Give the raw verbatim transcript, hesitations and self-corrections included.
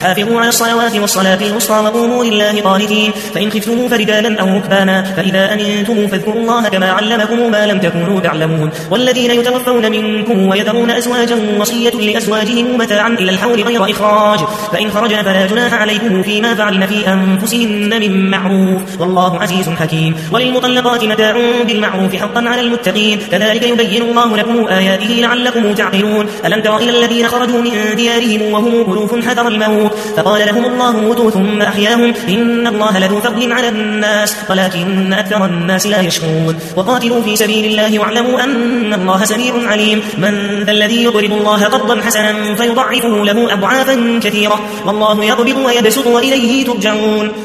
حافظوا على الصلوات والصلاة الوسطى وقوموا لله قانتين فإن خفتم فرجالا أو ركبانا فإذا أمنتم فاذكروا الله كما علمكم ما لم تكونوا تعلمون والذين يتوفون منكم ويذرون أزواجا وصية لأزواجهم متاعا إلى الحول غير إخراج فإن خرجن فلا جناح عليكم فيما فعلن في أنفسهن من معروف والله عزيز حكيم وللمطلقات متاع بالمعروف حقا على المتقين كذلك يبين الله لكم آياته لعلكم تعقلون ألم تر إلى الذين خرجوا من ديارهم وهم ألوف حذر الموت فقال لهم الله موتوا ثم أحياهم إن الله لذو فضل على الناس ولكن أكثر الناس لا يشكرون وقاتلوا في سبيل الله واعلموا أن الله سميع عليم من ذا الذي يقرض الله قرضا حسنا فيضعفه له أضعافا كثيرة والله يقبض ويبسط وإليه ترجعون